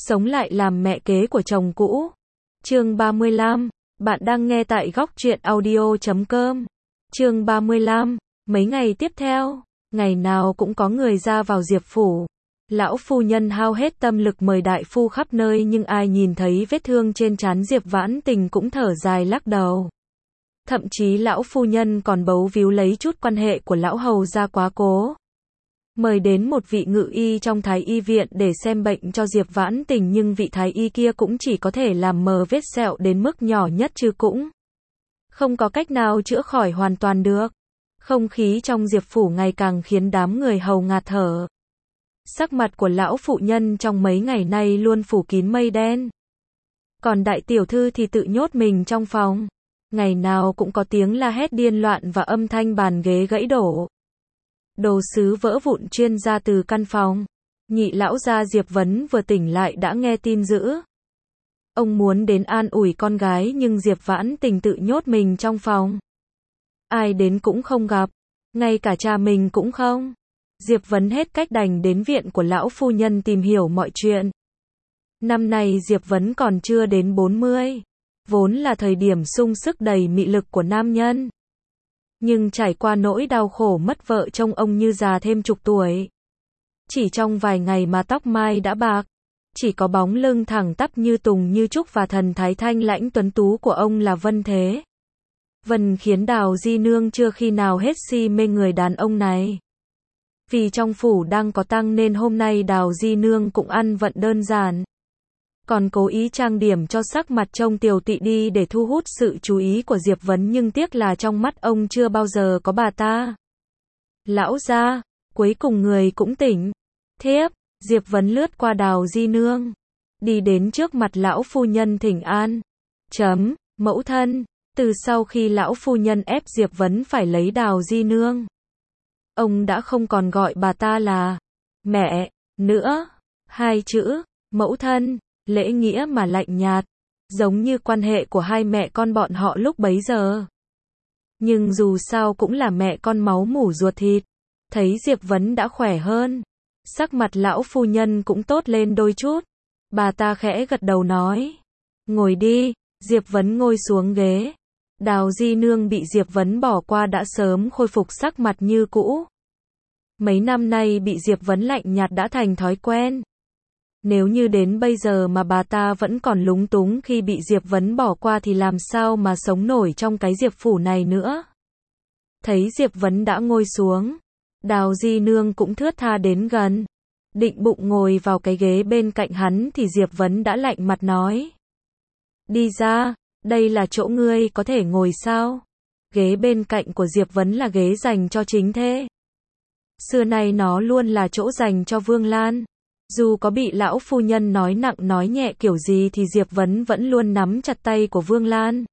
sống lại làm mẹ kế của chồng cũ. Chương 35, bạn đang nghe tại góc truyện audio.com. Chương 35, mấy ngày tiếp theo, ngày nào cũng có người ra vào Diệp phủ. Lão phu nhân hao hết tâm lực mời đại phu khắp nơi nhưng ai nhìn thấy vết thương trên trán Diệp Vãn Tình cũng thở dài lắc đầu. Thậm chí lão phu nhân còn bấu víu lấy chút quan hệ của lão hầu ra quá cố. Mời đến một vị ngự y trong thái y viện để xem bệnh cho Diệp Vãn Tình nhưng vị thái y kia cũng chỉ có thể làm mờ vết sẹo đến mức nhỏ nhất chứ cũng không có cách nào chữa khỏi hoàn toàn được. Không khí trong Diệp phủ ngày càng khiến đám người hầu ngạt thở. Sắc mặt của lão phụ nhân trong mấy ngày nay luôn phủ kín mây đen. Còn đại tiểu thư thì tự nhốt mình trong phòng. Ngày nào cũng có tiếng la hét điên loạn và âm thanh bàn ghế gãy đổ. Đồ sứ vỡ vụn chuyên ra từ căn phòng. Nhị lão gia Diệp Vấn vừa tỉnh lại đã nghe tin dữ. Ông muốn đến an ủi con gái nhưng Diệp Vãn Tình tự nhốt mình trong phòng. Ai đến cũng không gặp, ngay cả cha mình cũng không. Diệp Vấn hết cách đành đến viện của lão phu nhân tìm hiểu mọi chuyện. Năm nay Diệp Vấn còn chưa đến 40, vốn là thời điểm sung sức đầy mị lực của nam nhân. Nhưng trải qua nỗi đau khổ mất vợ trông ông như già thêm chục tuổi. Chỉ trong vài ngày mà tóc mai đã bạc, chỉ có bóng lưng thẳng tắp như tùng như trúc và thần thái thanh lãnh tuấn tú của ông là Vân thế. Vân khiến Đào Di Nương chưa khi nào hết si mê người đàn ông này. Vì trong phủ đang có tang nên hôm nay Đào Di Nương cũng ăn vận đơn giản. Còn cố ý trang điểm cho sắc mặt trông tiều tụy đi để thu hút sự chú ý của Diệp Vấn nhưng tiếc là trong mắt ông chưa bao giờ có bà ta. Lão gia, cuối cùng người cũng tỉnh. Thiếp, Diệp Vấn lướt qua Đào Di Nương. Đi đến trước mặt lão phu nhân thỉnh an. Mẫu thân, từ sau khi lão phu nhân ép Diệp Vấn phải lấy Đào Di Nương. Ông đã không còn gọi bà ta là mẹ nữa. Hai chữ, mẫu thân, lễ nghĩa mà lạnh nhạt, giống như quan hệ của hai mẹ con bọn họ lúc bấy giờ. Nhưng dù sao cũng là mẹ con máu mủ ruột thịt. Thấy Diệp Vấn đã khỏe hơn, sắc mặt lão phu nhân cũng tốt lên đôi chút. Bà ta khẽ gật đầu nói, ngồi đi. Diệp Vấn ngồi xuống ghế. Đào Di Nương bị Diệp Vấn bỏ qua đã sớm khôi phục sắc mặt như cũ. Mấy năm nay bị Diệp Vấn lạnh nhạt đã thành thói quen. Nếu như đến bây giờ mà bà ta vẫn còn lúng túng khi bị Diệp Vấn bỏ qua thì làm sao mà sống nổi trong cái Diệp phủ này nữa. Thấy Diệp Vấn đã ngồi xuống, Đào Di Nương cũng thướt tha đến gần. Định bụng ngồi vào cái ghế bên cạnh hắn thì Diệp Vấn đã lạnh mặt nói. Đi ra, đây là chỗ ngươi có thể ngồi sao? Ghế bên cạnh của Diệp Vấn là ghế dành cho chính thê. Xưa nay nó luôn là chỗ dành cho Vương Lan. Dù có bị lão phu nhân nói nặng nói nhẹ kiểu gì thì Diệp Vấn vẫn luôn nắm chặt tay của Vương Lan.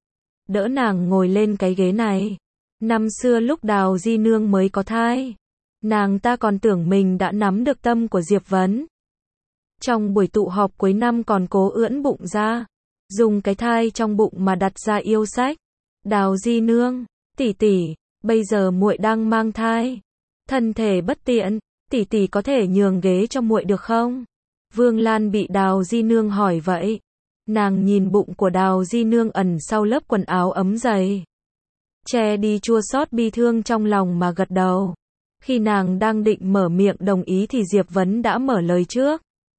Đỡ nàng ngồi lên cái ghế này. Năm xưa lúc Đào Di Nương mới có thai, nàng ta còn tưởng mình đã nắm được tâm của Diệp Vấn. Trong buổi tụ họp cuối năm còn cố ưỡn bụng ra, dùng cái thai trong bụng mà đặt ra yêu sách. Đào Di Nương, tỷ tỷ, bây giờ muội đang mang thai, thân thể bất tiện, tỷ tỷ có thể nhường ghế cho muội được không? Vương Lan bị Đào Di Nương hỏi vậy. Nàng nhìn bụng của Đào Di Nương ẩn sau lớp quần áo ấm dày, che đi chua xót bi thương trong lòng mà gật đầu. Khi nàng đang định mở miệng đồng ý thì Diệp Vấn đã mở lời trước.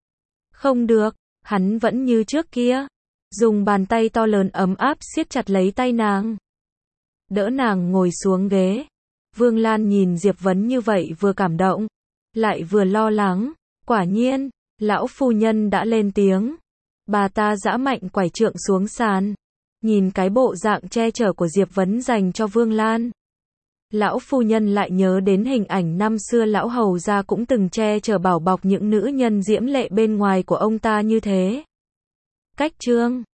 Không được, hắn vẫn như trước kia, dùng bàn tay to lớn ấm áp siết chặt lấy tay nàng, đỡ nàng ngồi xuống ghế. Vương Lan nhìn Diệp Vấn như vậy vừa cảm động, lại vừa lo lắng. Quả nhiên, lão phu nhân đã lên tiếng. Bà ta giã mạnh quải trượng xuống sàn, nhìn cái bộ dạng che chở của Diệp Vấn dành cho Vương Lan. Lão phu nhân lại nhớ đến hình ảnh năm xưa lão hầu gia cũng từng che chở bảo bọc những nữ nhân diễm lệ bên ngoài của ông ta như thế. Cách chương